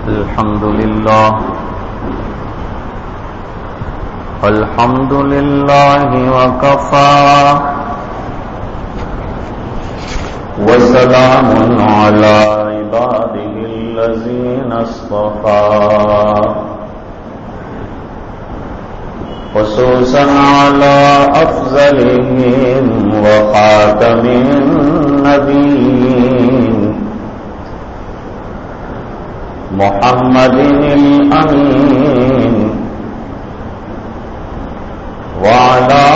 الحمد لله وكفى وسلام على عباده الذين اصطفى خصوصا على أفضلهم وخاتم النبيين محمد الأمين وعلى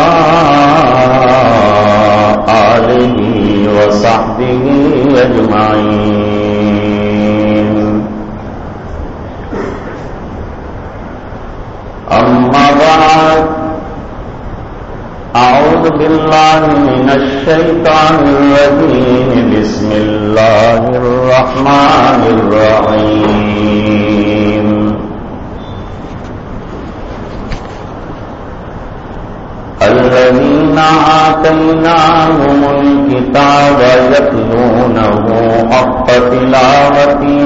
آله وصحبه أجمعين. أما بعد، أعوذ بالله من الشيطان الرجيم. بسم الله الرحمن الرحيم. الذين آتيناهم الكتاب يتلونه حق تلاوته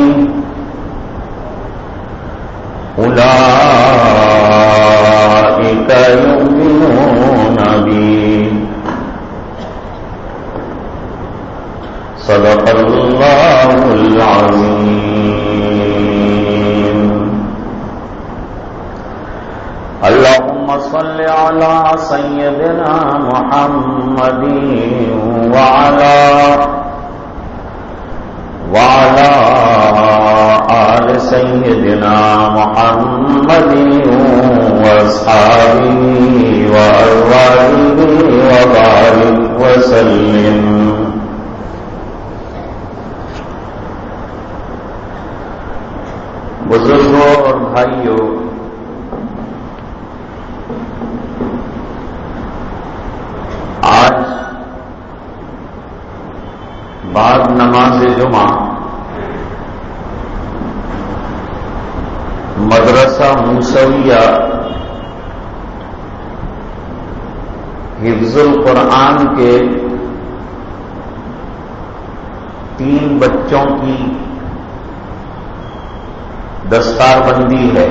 أولئك يؤمنون به. صدق الله العظيم. اللهم صل على سيدنا محمد وعلى آل سيدنا محمد وأصحابه وأزواجه وبارك وسلم. بزرگوں اور بھائیوں، آج بعد نماز جمعہ مدرسہ موسویہ حفظ القرآن کے 3 بچوں کی دستار بندی ہے.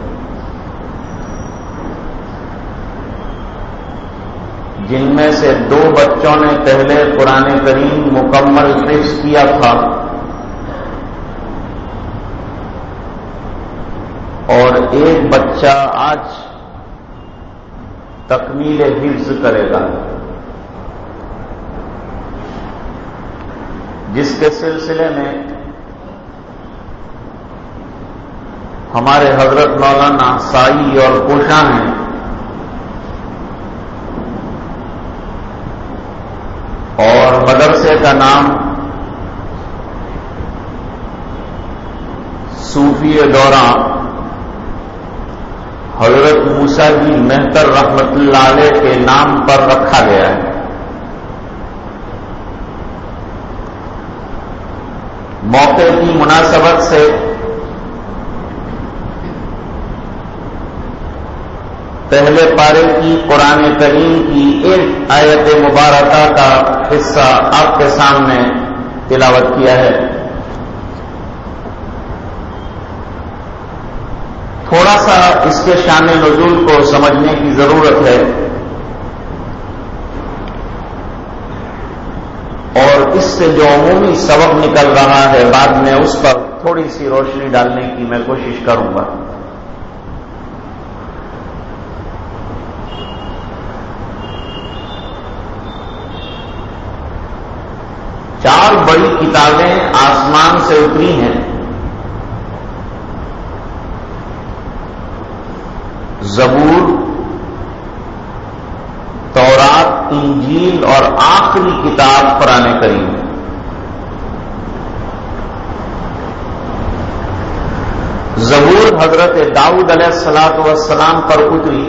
جن میں سے 2 بچوں نے پہلے قرآن کریم مکمل حفظ کیا تھا اور 1 بچہ آج تکمیل حفظ کرے گا، جس کے سلسلے میں ہمارے حضرت مولانا سائی اور کوشاں ہیں اور مدرسے کا نام صوفی دورہ حضرت موسیٰ جی مہتر رحمت اللہ علیہ کے نام پر رکھا گیا ہے. موقع کی مناسبت سے پہلے پارے کی قرآن کریم کی 1 آیت مبارکہ کا حصہ آپ کے سامنے تلاوت کیا ہے. تھوڑا سا اس کے شان نزول کو سمجھنے کی ضرورت ہے اور اس سے جو عمومی سبق نکل رہا ہے بعد میں اس پر تھوڑی سی روشنی ڈالنے کی میں کوشش کروں گا. چار بڑی کتابیں آسمان سے اتری ہیں. زبور، تورات، انجیل اور آخری کتاب قرآن کریم. زبور حضرت داؤد علیہ السلام پر اتری،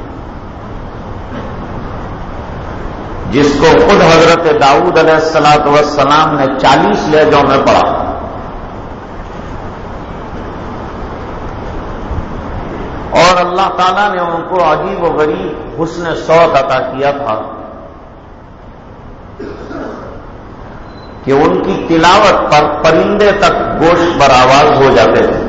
جس کو خود حضرت داؤد علیہ السلام نے 40 لہجوں میں پڑھا. اور اللہ تعالیٰ نے ان کو عجیب و غریب حسن صوت عطا کیا تھا. کہ ان کی تلاوت پر پرندے تک گوش برآواز ہو جاتے تھے.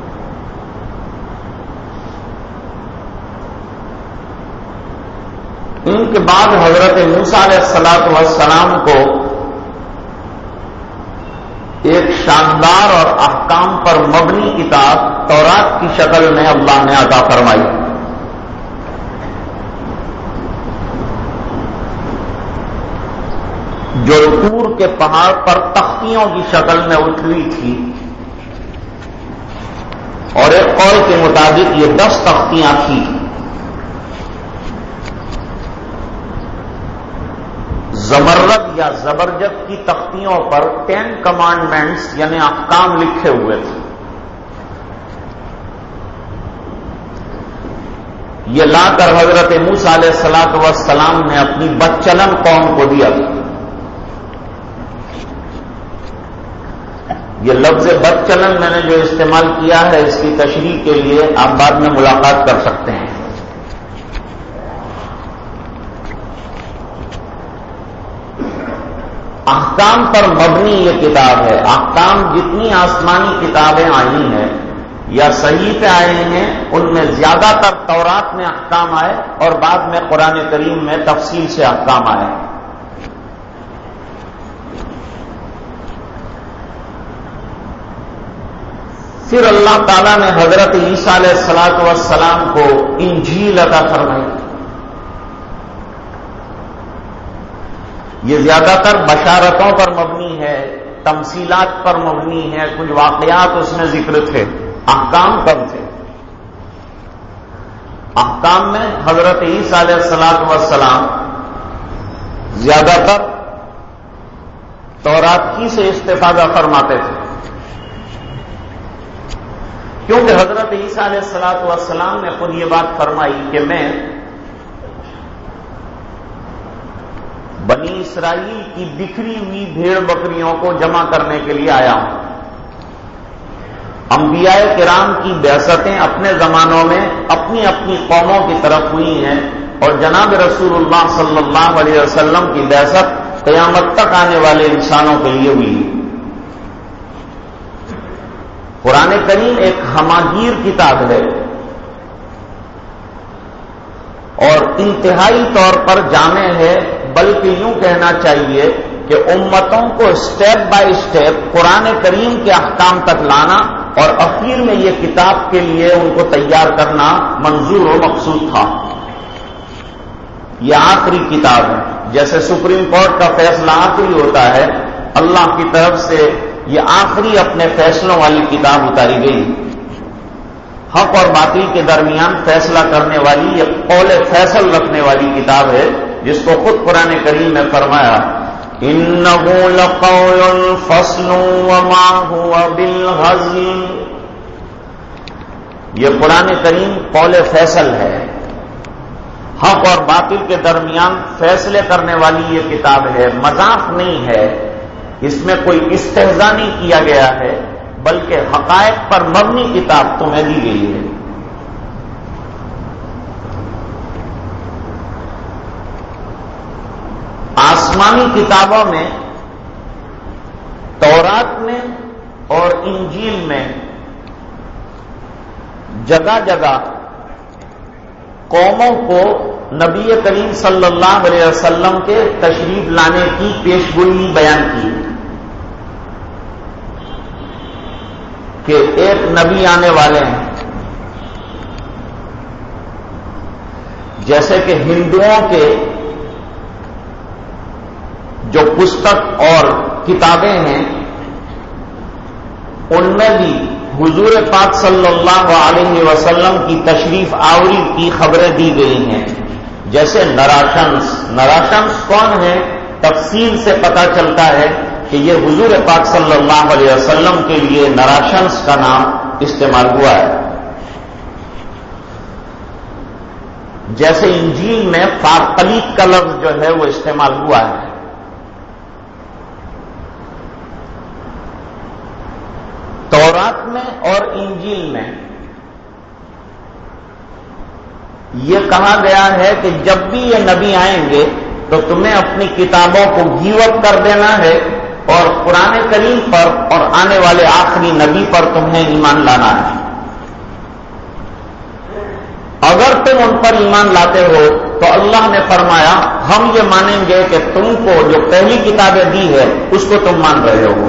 ان کے بعد حضرت موسیٰ علیہ السلام کو ایک شاندار اور احکام پر مبنی کتاب تورات کی شکل میں اللہ نے عطا فرمائی. جو طور کے پہاڑ پر تختیوں کی شکل میں اتری تھی، اور ایک قول کے مطابق یہ 10 تختیاں تھیں. زمرد یا زبرجد کی تختیوں پر 10 کمانڈمنٹس یعنی احکام لکھے ہوئے تھے. یہ لا کر حضرت موسیٰ علیہ السلام نے اپنی بدچلن قوم کو دیا تھا. یہ لفظ بدچلن میں نے جو استعمال کیا ہے اس کی تشریح کے لیے آپ بعد میں ملاقات کر سکتے ہیں. احکام پر مبنی یہ کتاب ہے. احکام جتنی آسمانی کتابیں آئی ہیں یا صحیفے آئے ہیں ان میں زیادہ تر تورات میں احکام آئے اور بعد میں قرآن کریم میں تفصیل سے احکام آئے. پھر اللہ تعالیٰ نے حضرت عیسیٰ علیہ السلام کو انجیل عطا فرمائی. یہ زیادہ تر بشارتوں پر مبنی ہے، تمثیلات پر مبنی ہے، کچھ واقعات اس میں ذکر تھے، احکام کم تھے. احکام میں حضرت عیسیٰ علیہ السلام زیادہ تر تورات کی سے استفادہ فرماتے تھے، کیونکہ حضرت عیسیٰ علیہ السلام نے خود یہ بات فرمائی کہ میں بنی اسرائیل کی بکھری ہوئی بھیڑ بکریوں کو جمع کرنے کے لیے آیا ہوں. انبیاء کرام کی بعثتیں اپنے زمانوں میں اپنی اپنی قوموں کی طرف ہوئی ہیں اور جناب رسول اللہ صلی اللہ علیہ وسلم کی بعثت قیامت تک آنے والے انسانوں کے لیے ہوئی. قرآن کریم ایک ہماگیر کتاب ہے اور انتہائی طور پر جامع ہے، بلکہ یوں کہنا چاہیے کہ امتوں کو اسٹیپ بائی اسٹیپ قرآن کریم کے احکام تک لانا اور اخیر میں یہ کتاب کے لیے ان کو تیار کرنا منظور و مقصود تھا. یہ آخری کتاب ہے. جیسے سپریم کورٹ کا فیصلہ آخری ہوتا ہے، اللہ کی طرف سے یہ آخری اپنے فیصلوں والی کتاب اتاری گئی. حق اور باطل کے درمیان فیصلہ کرنے والی یہ قول فیصل رکھنے والی کتاب ہے، جس کو خود قرآن کریم نے فرمایا اِنَّهُ لَقَوْلٌ فَصْلٌ وَمَا هُوَ بِالْهَزْلِ. یہ قرآن کریم قول فیصل ہے، حق اور باطل کے درمیان فیصلے کرنے والی یہ کتاب ہے، مذاق نہیں ہے، اس میں کوئی استہزاء نہیں کیا گیا ہے، بلکہ حقائق پر مبنی کتاب تمہیں دی گئی ہے. آسمانی کتابوں میں تورات میں اور انجیل میں جگہ جگہ قوموں کو نبی کریم صلی اللہ علیہ وسلم کے تشریف لانے کی پیشگوئی بیان کی کہ ایک نبی آنے والے ہیں. جیسے کہ ہندوؤں کے جو پستک اور کتابیں ہیں ان میں بھی حضور پاک صلی اللہ علیہ وسلم کی تشریف آوری کی خبریں دی گئی ہیں. جیسے نراشنس کون ہے، تفصیل سے پتہ چلتا ہے کہ یہ حضور پاک صلی اللہ علیہ وسلم کے لیے نراشنس کا نام استعمال ہوا ہے. جیسے انجیل میں فارقلیق کا لفظ جو ہے وہ استعمال ہوا ہے. تورات میں اور انجیل میں یہ کہا گیا ہے کہ جب بھی یہ نبی آئیں گے تو تمہیں اپنی کتابوں کو گیو اپ کر دینا ہے اور قرآن کریم پر اور آنے والے آخری نبی پر تمہیں ایمان لانا ہے۔ اگر تم ان پر ایمان لاتے ہو تو اللہ نے فرمایا ہم یہ مانیں گے کہ تم کو جو پہلی کتابیں دی ہے اس کو تم مان رہے ہو،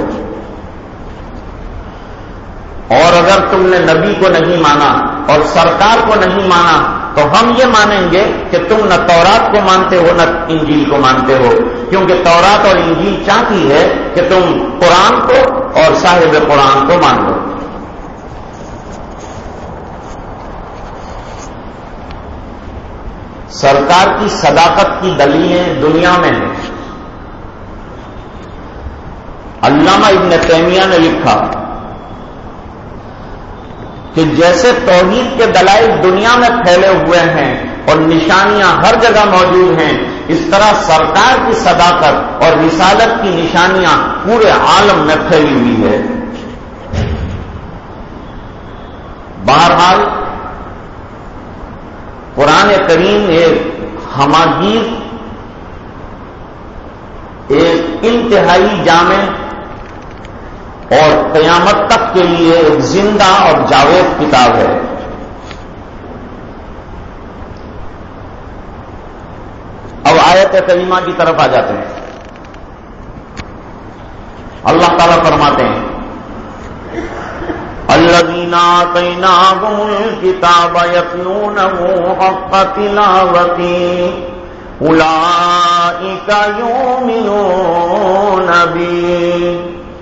اور اگر تم نے نبی کو نہیں مانا اور سرکار کو نہیں مانا تو ہم یہ مانیں گے کہ تم نہ تورات کو مانتے ہو نہ انجیل کو مانتے ہو، کیونکہ تورات اور انجیل چاہتی ہے کہ تم قرآن کو اور صاحب قرآن کو مان لو۔ سرکار کی صداقت کی دلیلیں دنیا میں ہیں۔ علامہ ابن تیمیہ نے لکھا کہ جیسے توحید کے دلائل دنیا میں پھیلے ہوئے ہیں اور نشانیاں ہر جگہ موجود ہیں، اس طرح سرکار کی صداقت اور رسالت کی نشانیاں پورے عالم میں پھیلی ہوئی ہے۔ بہرحال قرآن کریم ایک ہماگیر، ایک انتہائی جامع اور قیامت تک کے لیے ایک زندہ اور جاوید کتاب ہے۔ اب آیت کریمہ کی طرف آ جاتے ہیں۔ اللہ تعالیٰ فرماتے ہیں الذین آتیناہم الکتاب یتلونہ حق تلاوتہ اولئک یؤمنون بہ۔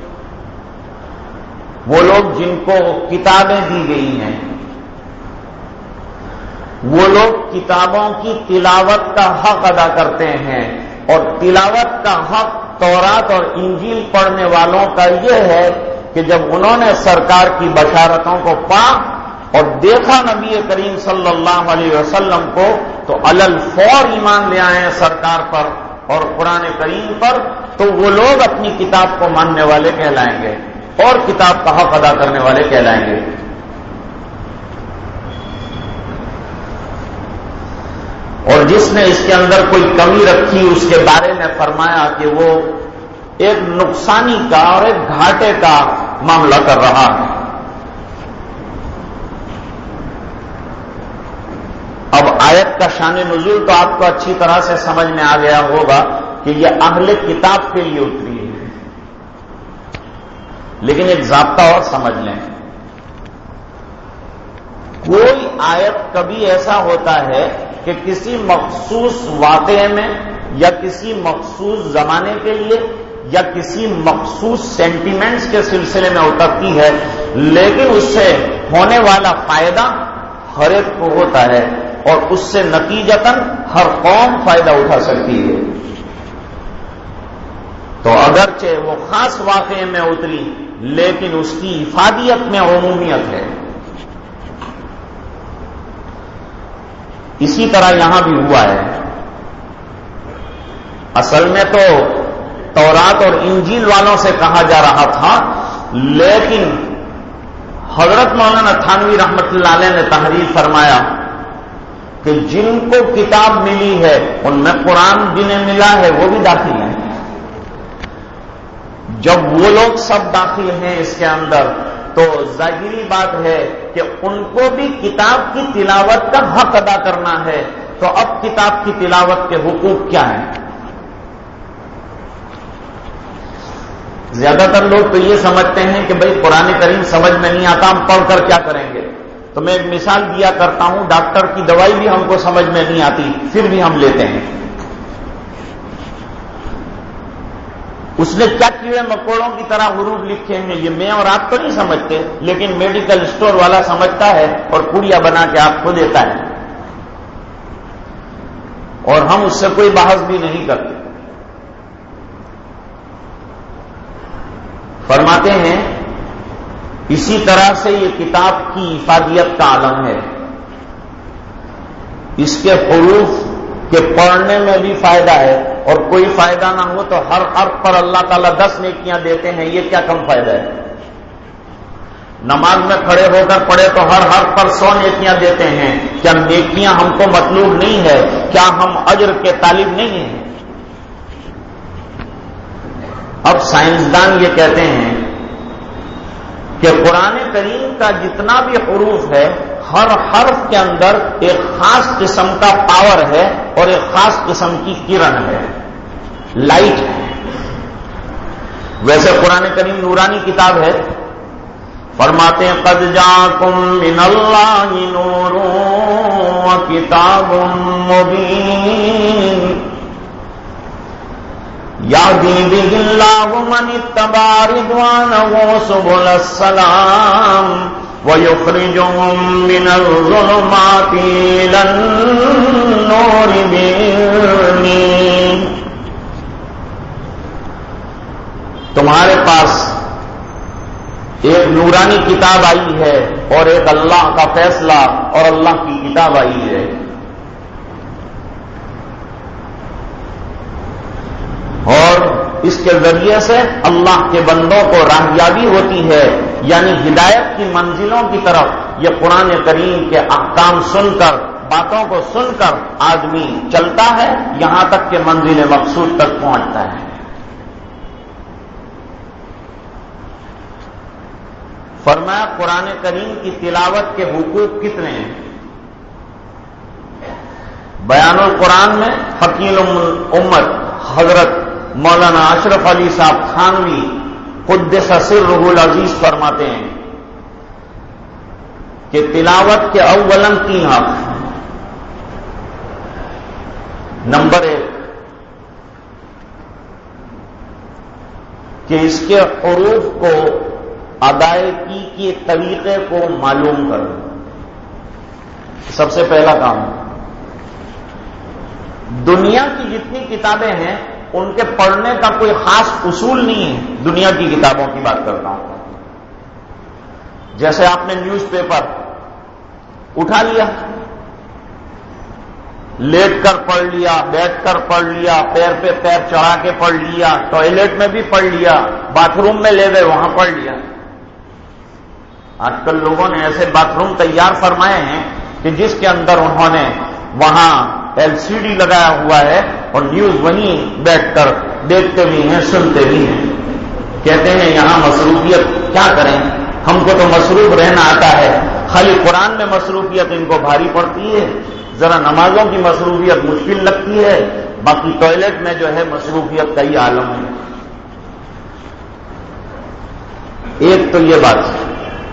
وہ لوگ جن کو کتابیں دی گئی ہیں، وہ لوگ کتابوں کی تلاوت کا حق ادا کرتے ہیں، اور تلاوت کا حق تورات اور انجیل پڑھنے والوں کا یہ ہے کہ جب انہوں نے سرکار کی بشارتوں کو پڑھا اور دیکھا نبی کریم صلی اللہ علیہ وسلم کو تو علل فور ایمان لے آئے ہیں سرکار پر اور قرآن کریم پر، تو وہ لوگ اپنی کتاب کو ماننے والے کہلائیں گے اور کتاب کا حق ادا کرنے والے کہلائیں گے۔ اور جس نے اس کے اندر کوئی کمی رکھی اس کے بارے میں فرمایا کہ وہ ایک نقصانی کا اور ایک گھاٹے کا معاملہ کر رہا ہے۔ اب آیت کا شان نزول تو آپ کو اچھی طرح سے سمجھ میں آ گیا ہوگا کہ یہ اہل کتاب کے لیے اتری ہے، لیکن ایک ضابطہ اور سمجھ لیں، کوئی آیت کبھی ایسا ہوتا ہے کہ کسی مخصوص واقعے میں یا کسی مخصوص زمانے کے لیے یا کسی مخصوص سینٹیمنٹس کے سلسلے میں اترتی ہے، لیکن اس سے ہونے والا فائدہ ہر ایک کو ہوتا ہے اور اس سے نتیجتاً ہر قوم فائدہ اٹھا سکتی ہے۔ تو اگرچہ وہ خاص واقعے میں اتری لیکن اس کی افادیت میں عمومیت ہے۔ اسی طرح یہاں بھی ہوا ہے۔ اصل میں تو تورات اور انجیل والوں سے کہا جا رہا تھا، لیکن حضرت مولانا تھانوی رحمت اللہ علیہ نے تحریر فرمایا کہ جن کو کتاب ملی ہے ان میں قرآن جنہیں ملا ہے وہ بھی داخل ہیں۔ جب وہ لوگ سب داخل ہیں اس کے اندر تو ظاہری بات ہے کہ ان کو بھی کتاب کی تلاوت کا حق ادا کرنا ہے۔ تو اب کتاب کی تلاوت کے حقوق کیا ہیں؟ زیادہ تر لوگ تو یہ سمجھتے ہیں کہ بھئی قرآن کریم سمجھ میں نہیں آتا، ہم پڑھ کر کیا کریں گے؟ تو میں ایک مثال دیا کرتا ہوں، ڈاکٹر کی دوائی بھی ہم کو سمجھ میں نہیں آتی پھر بھی ہم لیتے ہیں۔ اس نے کیا کیڑے مکوڑوں کی طرح حروف لکھے ہیں یہ میں اور آپ تو نہیں سمجھتے، لیکن میڈیکل اسٹور والا سمجھتا ہے اور پڑیا بنا کے آپ کو دیتا ہے، اور ہم اس سے کوئی بحث بھی نہیں کرتے۔ فرماتے ہیں اسی طرح سے یہ کتاب کی افادیت کا عالم ہے، اس کے حروف کے پڑھنے میں بھی فائدہ ہے، اور کوئی فائدہ نہ ہو تو ہر حرف پر اللہ تعالیٰ 10 نیکیاں دیتے ہیں، یہ کیا کم فائدہ ہے؟ نماز میں کھڑے ہو کر پڑھے تو ہر حرف پر 100 نیکیاں دیتے ہیں، کیا نیکیاں ہم کو مطلوب نہیں ہے؟ کیا ہم اجر کے طالب نہیں ہیں؟ اب سائنسدان یہ کہتے ہیں کہ قرآن کریم کا جتنا بھی حروف ہے ہر حرف کے اندر ایک خاص قسم کا پاور ہے اور ایک خاص قسم کی کرن ہے، لائٹ ہے۔ ویسے قرآن کریم نورانی کتاب ہے، فرماتے ہیں قد جاءکم من اللہ نور و کتاب مبین یہدی بہ اللہ من اتبع رضوانہ سبل السلام وَيُخْرِجُهُم مِّنَ الظُّلُمَاتِ إِلَى النُّورِ بِإِذْنِهِ۔ تمہارے پاس ایک نورانی کتاب آئی ہے اور ایک اللہ کا فیصلہ اور اللہ کی کتاب آئی ہے، اور اس کے ذریعے سے اللہ کے بندوں کو راہیابی ہوتی ہے، یعنی ہدایت کی منزلوں کی طرف یہ قرآن کریم کے احکام سن کر، باتوں کو سن کر آدمی چلتا ہے، یہاں تک کہ منزل مقصود تک پہنچتا ہے۔ فرمایا قرآن کریم کی تلاوت کے حقوق کتنے ہیں؟ بیان القرآن میں حکیم امت حضرت مولانا اشرف علی صاحب تھانوی قدس سرہ العزیز فرماتے ہیں کہ تلاوت کے اولاً 3 حق۔ نمبر 1 کہ اس کے حروف کو ادائیگی کے طریقے کو معلوم کرو، سب سے پہلا کام۔ دنیا کی جتنی کتابیں ہیں ان کے پڑھنے کا کوئی خاص اصول نہیں ہے، دنیا کی کتابوں کی بات کرتا ہوں۔ جیسے آپ نے نیوز پیپر اٹھا لیا، لیٹ کر پڑھ لیا، بیٹھ کر پڑھ لیا، پیر پہ پیر چڑھا کے پڑھ لیا، ٹوائلٹ میں بھی پڑھ لیا، باتھ روم میں لے گئے وہاں پڑھ لیا۔ آج کل لوگوں نے ایسے باتھ روم تیار فرمائے ہیں کہ جس کے اندر انہوں نے وہاں LCD لگایا ہوا ہے اور نیوز وہیں بیٹھ کر دیکھتے بھی ہیں، سنتے بھی ہیں۔ کہتے ہیں یہاں مصروفیت کیا کریں، ہم کو تو مصروف رہنا آتا ہے، خالی قرآن میں مصروفیت ان کو بھاری پڑتی ہے، ذرا نمازوں کی مصروفیت مشکل لگتی ہے، باقی ٹوائلٹ میں جو ہے مصروفیت کا ہی عالم ہے۔ ایک تو یہ بات ہے،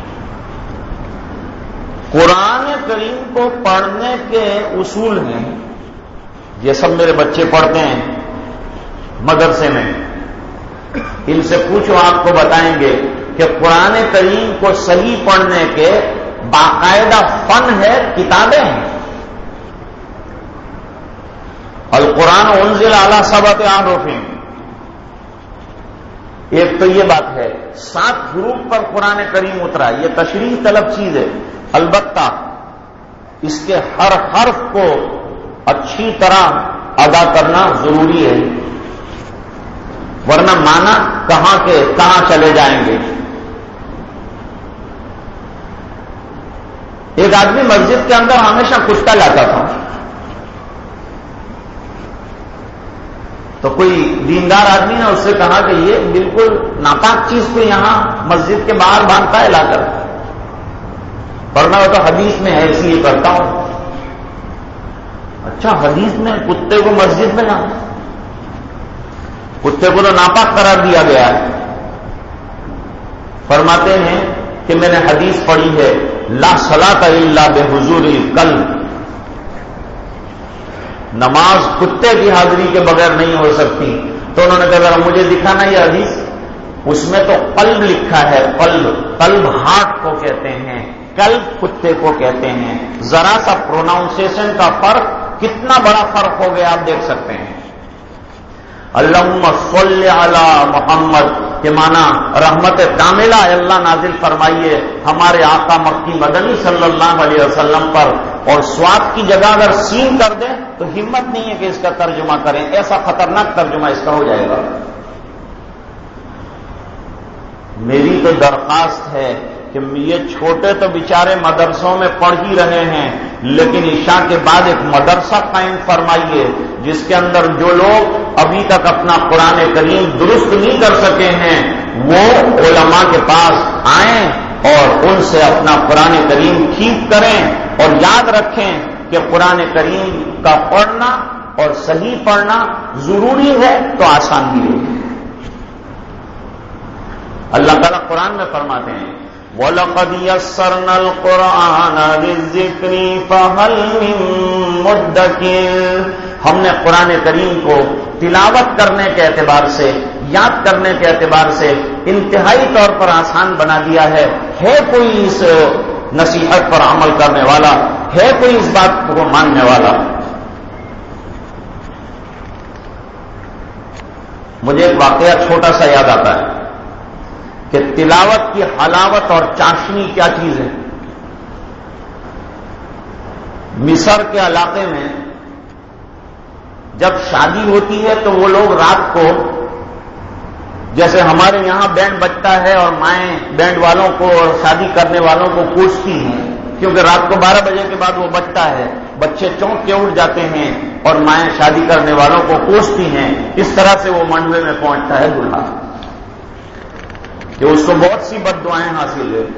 قرآن کریم کو پڑھنے کے اصول ہیں، یہ سب میرے بچے پڑھتے ہیں مدرسے میں، ان سے پوچھو آپ کو بتائیں گے کہ قرآن کریم کو صحیح پڑھنے کے باقاعدہ فن ہے، کتابیں ہیں۔ القرآن انزل علی 7 احرف، ایک تو یہ بات ہے، 7 حروف پر قرآن کریم اترا، یہ تشریح طلب چیز ہے، البتہ اس کے ہر حرف کو اچھی طرح ادا کرنا ضروری ہے، ورنہ معنی کہاں کے کہاں چلے جائیں گے۔ ایک آدمی مسجد کے اندر ہمیشہ کتا لاتا تھا، تو کوئی دیندار آدمی نے اس سے کہا کہ یہ بالکل ناپاک چیز کو یہاں مسجد کے باہر باندھتا ہے لا کر، ورنہ وہ تو حدیث میں ہے اس لیے کرتا ہوں۔ اچھا، حدیث میں کتے کو مسجد میں لانا، کتے کو تو ناپاک قرار دیا گیا ہے۔ فرماتے ہیں کہ میں نے حدیث پڑھی ہے، لا صلاۃ الا بحضور القلب، نماز کتے کی حاضری کے بغیر نہیں ہو سکتی۔ تو انہوں نے کہا ذرا مجھے دکھانا یہ حدیث، اس میں تو قلب لکھا ہے، قلب ہارٹ کو کہتے ہیں، قلب کتے کو کہتے ہیں، ذرا سا پروناؤنسیشن کا فرق، کتنا بڑا فرق ہو گیا آپ دیکھ سکتے ہیں۔ اللہم صلی علی محمد کے معنی رحمت کاملہ اللہ نازل فرمائیے ہمارے آقا مکی مدنی صلی اللہ علیہ وسلم پر، اور سواد کی جگہ اگر سین کر دیں تو ہمت نہیں ہے کہ اس کا ترجمہ کریں، ایسا خطرناک ترجمہ اس کا ہو جائے گا۔ میری تو درخواست ہے کہ یہ چھوٹے تو بیچارے مدرسوں میں پڑھ ہی رہے ہیں، لیکن عشاء کے بعد ایک مدرسہ قائم فرمائیے جس کے اندر جو لوگ ابھی تک اپنا قرآن کریم درست نہیں کر سکے ہیں، وہ علماء کے پاس آئیں اور ان سے اپنا قرآن کریم ٹھیک کریں، اور یاد رکھیں کہ قرآن کریم کا پڑھنا اور صحیح پڑھنا ضروری ہے تو آسان بھی ہوگی۔ اللہ تعالیٰ قرآن میں فرماتے ہیں وَلَقَدْ يَسَّرْنَا الْقُرْآنَ لِلذِّكْرِ فَهَلْ مِن مُّدَّكِرٍ، ہم نے قرآن کریم کو تلاوت کرنے کے اعتبار سے، یاد کرنے کے اعتبار سے انتہائی طور پر آسان بنا دیا ہے کوئی اس نصیحت پر عمل کرنے والا؟ ہے کوئی اس بات کو ماننے والا؟ مجھے ایک واقعہ چھوٹا سا یاد آتا ہے کہ تلاوت کی حلاوت اور چاشنی کیا چیز ہے۔ مصر کے علاقے میں جب شادی ہوتی ہے تو وہ لوگ رات کو، جیسے ہمارے یہاں بینڈ بجتا ہے اور مائیں بینڈ والوں کو اور شادی کرنے والوں کو کوستی ہیں، کیونکہ رات کو 12 بجے کے بعد وہ بجتا ہے، بچے چونک کے اٹھ جاتے ہیں اور مائیں شادی کرنے والوں کو کوستی ہیں۔ اس طرح سے وہ منڈوے میں پہنچتا ہے دلہا، کہ اس کو بہت سی بد دعائیں حاصل ہے۔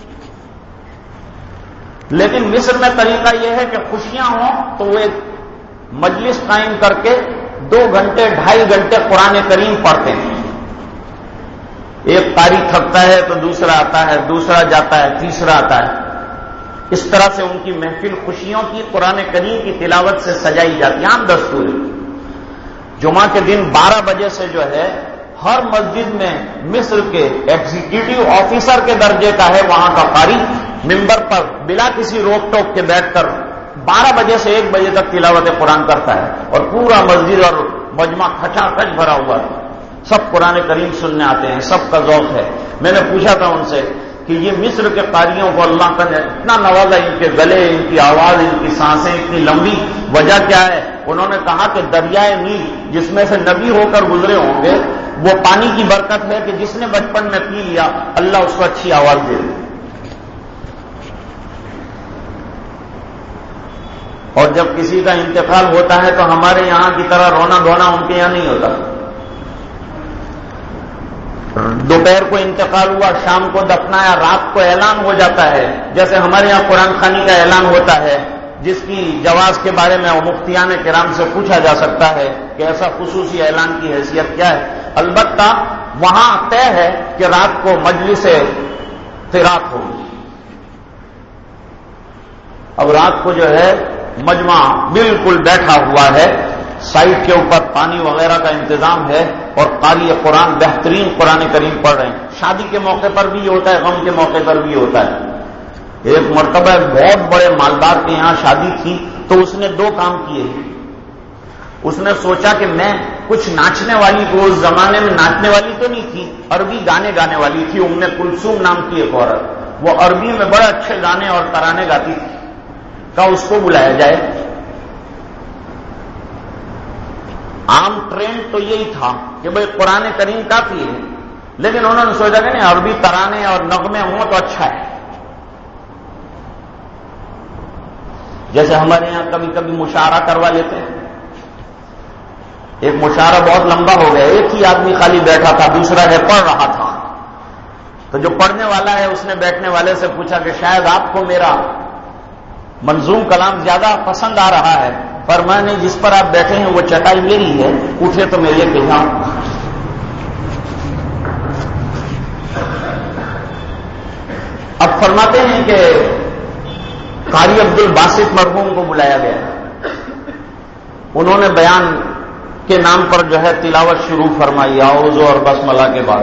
لیکن مصر میں طریقہ یہ ہے کہ خوشیاں ہوں تو وہ ایک مجلس قائم کر کے 2 گھنٹے 2.5 گھنٹے قرآن کریم پڑھتے ہیں۔ ایک قاری تھکتا ہے تو دوسرا آتا ہے، دوسرا جاتا ہے، تیسرا آتا ہے۔ اس طرح سے ان کی محفل خوشیوں کی قرآن کریم کی تلاوت سے سجائی جاتی ہے۔ عام دستور ہے۔ جمعہ کے دن 12 بجے سے جو ہے ہر مسجد میں مصر کے ایگزیکٹو آفیسر کے درجے کا ہے وہاں کا قاری ممبر پر بلا کسی روک ٹوک کے بیٹھ کر 12 بجے سے 1 بجے تک تلاوت قرآن کرتا ہے، اور پورا مسجد اور مجمع کھچا کھچ بھرا ہوا ہے۔ سب قرآن کریم سننے آتے ہیں، سب کا ذوق ہے۔ میں نے پوچھا تھا ان سے کہ یہ مصر کے قاریوں کو اللہ کا اتنا نوازا، ان کے گلے، ان کی آواز، ان کی سانسیں اتنی لمبی، وجہ کیا ہے؟ انہوں نے کہا کہ دریائے نیل جس میں سے نبی ہو کر گزرے ہوں گے، وہ پانی کی برکت ہے کہ جس نے بچپن میں پی لیا اللہ اس کو اچھی آواز دے دے۔ اور جب کسی کا انتقال ہوتا ہے تو ہمارے یہاں کی طرح رونا دھونا ان کے یہاں نہیں ہوتا۔ دوپہر کو انتقال ہوا، شام کو دفنایا، رات کو اعلان ہو جاتا ہے، جیسے ہمارے یہاں قرآن خوانی کا اعلان ہوتا ہے، جس کی جواز کے بارے میں مفتیان کرام سے پوچھا جا سکتا ہے کہ ایسا خصوصی اعلان کی حیثیت کیا ہے۔ البتہ وہاں طے ہے کہ رات کو مجلس قرات ہوگی۔ اب رات کو جو ہے مجمع بالکل بیٹھا ہوا ہے، سائٹ کے اوپر پانی وغیرہ کا انتظام ہے، اور قاری قرآن بہترین قرآن کریم پڑھ رہے ہیں۔ شادی کے موقع پر بھی یہ ہوتا ہے، غم کے موقع پر بھی ہوتا ہے۔ ایک مرتبہ بہت بڑے مالدار کے یہاں شادی تھی تو اس نے 2 کام کیے۔ اس نے سوچا کہ میں کچھ ناچنے والی کو، اس زمانے میں ناچنے والی تو نہیں تھی، عربی گانے گانے والی تھی، ام کلثوم نام کی ایک عورت، وہ عربی میں بڑے اچھے گانے اور ترانے گاتی تھی، کہا اس کو بلایا جائے۔ عام ٹرینڈ تو یہی تھا کہ بھئی قرآن کریم کافی ہے، لیکن انہوں نے سوچا کہ نہیں، عربی ترانے اور نغمے ہوں تو اچھا ہے۔ جیسے ہمارے یہاں کبھی کبھی مشاعرہ کروا لیتے ہیں۔ ایک مشاعرہ بہت لمبا ہو گیا، ایک ہی آدمی خالی بیٹھا تھا، دوسرا ہے پڑھ رہا تھا، تو جو پڑھنے والا ہے اس نے بیٹھنے والے سے پوچھا کہ شاید آپ کو میرا منظوم کلام زیادہ پسند آ رہا ہے، پر میں نے جس پر آپ بیٹھے ہیں وہ چٹائی میری ہے، اٹھے تو میں یہ کہا۔ اب فرماتے ہیں کہ قاری عبد الباسط مرحوم کو بلایا گیا، انہوں نے بیان کے نام پر جو ہے تلاوت شروع فرمائی اعوذ اور بسملہ کے بعد۔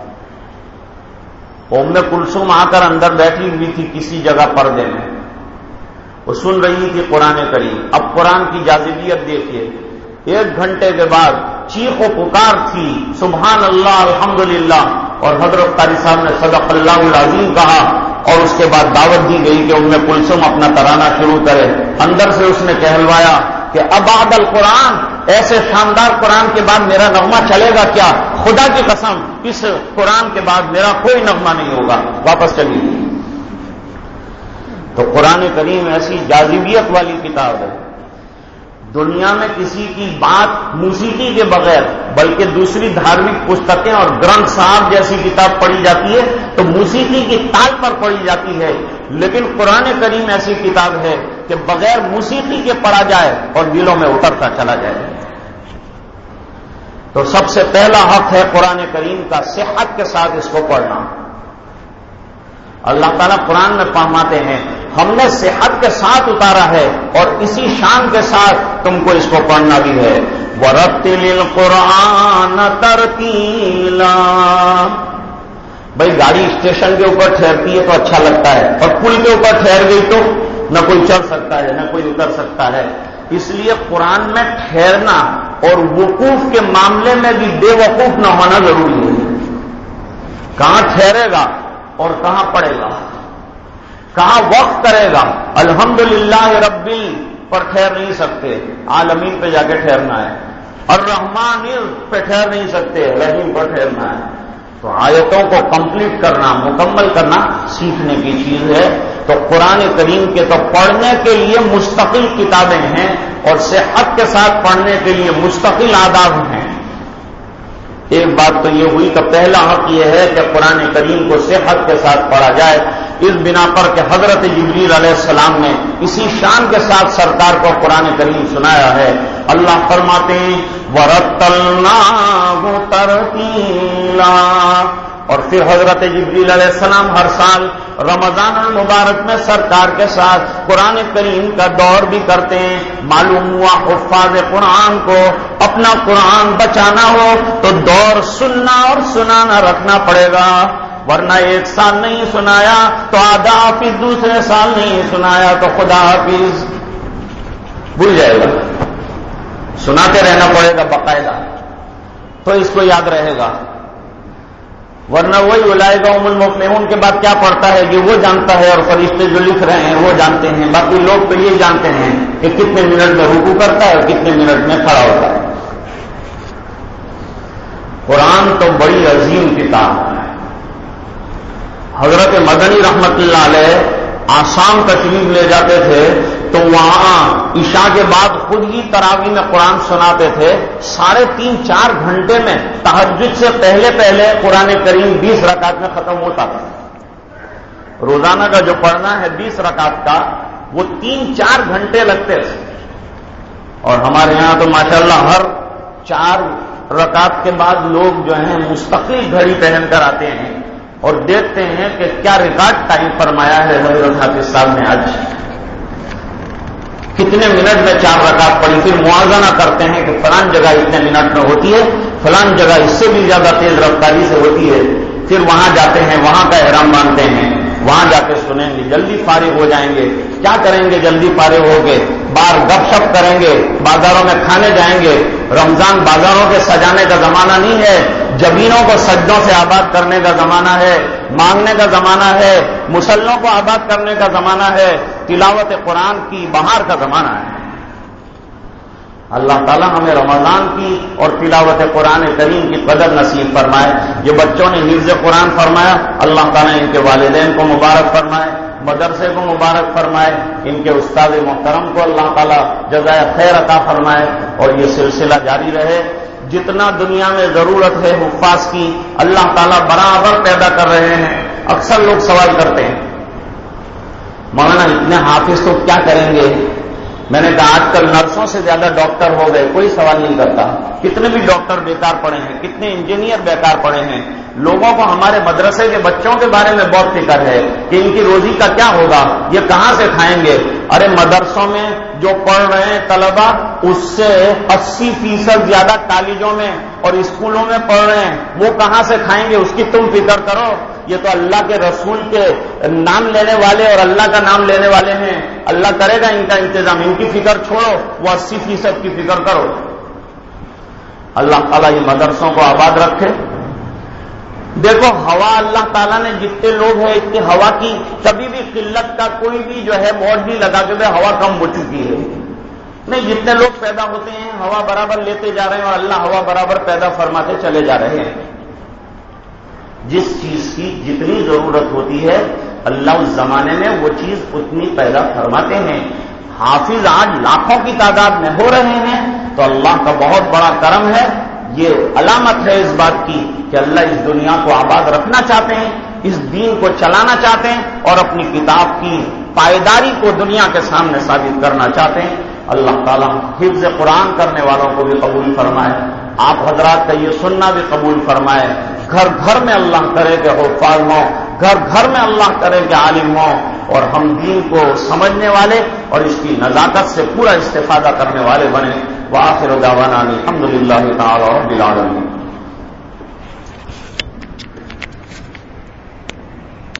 ام کلثوم آ کر اندر بیٹھی ہوئی تھی کسی جگہ پردے میں، وہ سن رہی تھی قرآن کریم۔ اب قرآن کی جاذبیت دیکھیے، 1 گھنٹے کے بعد چیخ و پکار تھی سبحان اللہ الحمدللہ، اور حضرت قاری صاحب نے صدق اللہ العظیم کہا، اور اس کے بعد دعوت دی گئی کہ ام کلثوم اپنا ترانہ شروع کرے۔ اندر سے اس نے کہلوایا کہ ابعد القرآن، ایسے شاندار قرآن کے بعد میرا نغمہ چلے گا کیا؟ خدا کی قسم اس قرآن کے بعد میرا کوئی نغمہ نہیں ہوگا، واپس چلی گئی۔ تو قرآن کریم ایسی جاذبیت والی کتاب ہے، دنیا میں کسی کی بات موسیقی کے بغیر بلکہ دوسری دھارمک پستکیں اور گرنتھ صاحب جیسی کتاب پڑھی جاتی ہے تو موسیقی کی تال پر پڑھی جاتی ہے، لیکن قرآن کریم ایسی کتاب ہے کہ بغیر موسیقی کے پڑھا جائے اور دلوں میں اترتا چلا جائے۔ تو سب سے پہلا حق ہے قرآن کریم کا صحت کے ساتھ اس کو پڑھنا۔ اللہ تعالیٰ قرآن میں فرماتے ہیں ہم نے صحت کے ساتھ اتارا ہے اور اسی شان کے ساتھ تم کو اس کو پڑھنا بھی ہے۔ وَرَتِّلِ الْقُرْآنَ تَرْتِيلًا۔ بھائی گاڑی اسٹیشن کے اوپر ٹھہرتی ہے تو اچھا لگتا ہے، اور پل کے اوپر ٹھہر گئی تو نہ کوئی چڑھ سکتا ہے نہ کوئی اتر سکتا ہے۔ اس لیے قرآن میں ٹھہرنا اور وقوف کے معاملے میں بھی بے وقوف نہ ہونا ضروری ہے۔ کہاں ٹھہرے گا اور کہاں پڑے گا، کہاں وقف کرے گا۔ الحمدللہ ربی پر ٹھہر نہیں سکتے، عالمین پہ جا کے ٹھہرنا ہے۔ الرحمن پہ ٹھہر نہیں سکتے، رحیم پر ٹھہرنا ہے۔ تو آیتوں کو کمپلیٹ کرنا، مکمل کرنا سیکھنے کی چیز ہے۔ تو قرآن کریم کے تو پڑھنے کے لیے مستقل کتابیں ہیں اور صحت کے ساتھ پڑھنے کے لیے مستقل آداب ہیں۔ ایک بات تو یہ ہوئی کہ پہلا حق یہ ہے کہ قرآن کریم کو صحت کے ساتھ پڑھا جائے، اس بنا پر کہ حضرت جبریل علیہ السلام نے اسی شان کے ساتھ سرکار کو قرآن کریم سنایا ہے۔ اللہ فرماتے ہیں وَرَتَّلْنَاهُ تَرْتِيلًا، اور پھر حضرت جبریل علیہ السلام ہر سال رمضان المبارک میں سرکار کے ساتھ قرآن کریم کا دور بھی کرتے ہیں۔ معلوم ہوا حفاظ قرآن کو اپنا قرآن بچانا ہو تو دور سننا اور سنانا رکھنا پڑے گا، ورنہ ایک سال نہیں سنایا تو آدھا حافظ، دوسرے سال نہیں سنایا تو خدا حافظ بھول جائے گا۔ سناتے رہنا پڑے گا باقاعدہ، تو اس کو یاد رہے گا، ورنہ وہی اولئک هم المفلحون کے بعد کیا پڑھتا ہے کہ وہ جانتا ہے اور فرشتے جو لکھ رہے ہیں وہ جانتے ہیں، باقی لوگ تو یہ جانتے ہیں کہ کتنے منٹ میں رکوع کرتا ہے اور کتنے منٹ میں کھڑا ہوتا ہے۔ قرآن تو بڑی عظیم کتاب ہے۔ حضرت مدنی رحمت اللہ علیہ آسام تشریف لے جاتے تھے تو وہاں عشاء کے بعد خود ہی تراویح میں قرآن سناتے تھے۔ 3.5-4 گھنٹے میں تہجد سے پہلے پہلے قرآن کریم 20 رکعت میں ختم ہوتا تھا۔ روزانہ کا جو پڑھنا ہے 20 رکعت کا، وہ 3-4 گھنٹے لگتے تھے۔ اور ہمارے یہاں تو ماشاءاللہ ہر 4 رکعت کے بعد لوگ جو ہیں مستقل گھڑی پہن کر آتے ہیں اور دیکھتے ہیں کہ کیا ریکارڈ ٹائم فرمایا ہے حضرت حافظ صاحب نے آج، کتنے منٹ میں 4 رکعت پڑھی، پھر موازنہ کرتے ہیں کہ فلان جگہ اتنے منٹ میں ہوتی ہے، فلان جگہ اس سے بھی زیادہ تیز رفتاری سے ہوتی ہے۔ پھر وہاں جاتے ہیں، وہاں کا احرام باندھتے ہیں، وہاں جا کے سنیں گے، جلدی فارغ ہو جائیں گے۔ کیا کریں گے جلدی فارغ ہو کے؟ باہر گپ شپ کریں گے، بازاروں میں کھانے جائیں گے۔ رمضان بازاروں کے سجانے کا زمانہ نہیں ہے، جبینوں کو سجدوں سے آباد کرنے کا زمانہ ہے، مانگنے کا زمانہ ہے، مسلوں کو آباد کرنے کا زمانہ ہے، تلاوت قرآن کی بہار کا زمانہ ہے۔ اللہ تعالیٰ ہمیں رمضان کی اور تلاوت قرآن کریم کی قدر نصیب فرمائے۔ یہ بچوں نے حفظ قرآن فرمایا، اللہ تعالیٰ ان کے والدین کو مبارک فرمائے، مدرسے کو مبارک فرمائے، ان کے استاد محترم کو اللہ تعالیٰ جزائے خیر عطا فرمائے، اور یہ سلسلہ جاری رہے۔ جتنا دنیا میں ضرورت ہے حفاظ کی، اللہ تعالیٰ برابر پیدا کر رہے ہیں۔ اکثر لوگ سوال کرتے ہیں مولانا اتنے حافظ تو کیا کریں گے؟ میں نے کہا آج کل نرسوں سے زیادہ ڈاکٹر ہو گئے، کوئی سوال نہیں کرتا۔ کتنے بھی ڈاکٹر بیکار پڑے ہیں، کتنے انجینئر بیکار پڑے ہیں۔ لوگوں کو ہمارے مدرسے کے بچوں کے بارے میں بہت فکر ہے کہ ان کی روزی کا کیا ہوگا، یہ کہاں سے کھائیں گے۔ ارے مدرسوں میں جو پڑھ رہے ہیں طلبہ، اس سے 80% زیادہ کالجوں میں اور اسکولوں میں پڑھ رہے ہیں، وہ کہاں سے کھائیں گے اس کی تم فکر کرو۔ یہ تو اللہ کے رسول کے نام لینے والے اور اللہ کا نام لینے والے ہیں، اللہ کرے گا ان کا انتظام، ان کی فکر چھوڑو، وہ 80% کی فکر کرو۔ اللہ تعالیٰ یہ مدرسوں کو آباد رکھے۔ دیکھو ہوا اللہ تعالیٰ نے جتنے لوگ ہیں اتنی ہوا کی کبھی بھی قلت کا کوئی بھی جو ہے موڈ نہیں لگا کہ ہوا کم ہو چکی ہے، نہیں، جتنے لوگ پیدا ہوتے ہیں ہوا برابر لیتے جا رہے ہیں اور اللہ ہوا برابر پیدا فرماتے چلے جا رہے ہیں۔ جس چیز کی جتنی ضرورت ہوتی ہے اللہ اس زمانے میں وہ چیز اتنی پیدا فرماتے ہیں۔ حافظ آج لاکھوں کی تعداد میں ہو رہے ہیں تو اللہ کا بہت بڑا کرم ہے. یہ علامت ہے اس بات کی کہ اللہ اس دنیا کو آباد رکھنا چاہتے ہیں, اس دین کو چلانا چاہتے ہیں اور اپنی کتاب کی پائیداری کو دنیا کے سامنے ثابت کرنا چاہتے ہیں. اللہ تعالیٰ حفظ قرآن کرنے والوں کو بھی قبول فرمائے, آپ حضرات کا یہ سننا بھی قبول فرمائے. گھر گھر میں اللہ کرے کہ حفاظ ہوں, گھر گھر میں اللہ کرے کہ عالم ہوں, اور ہم دین کو سمجھنے والے اور اس کی نزاکت سے پورا استفادہ کرنے والے بنے. وآخر دعوانا الحمدللہ تعالی رب العالمین.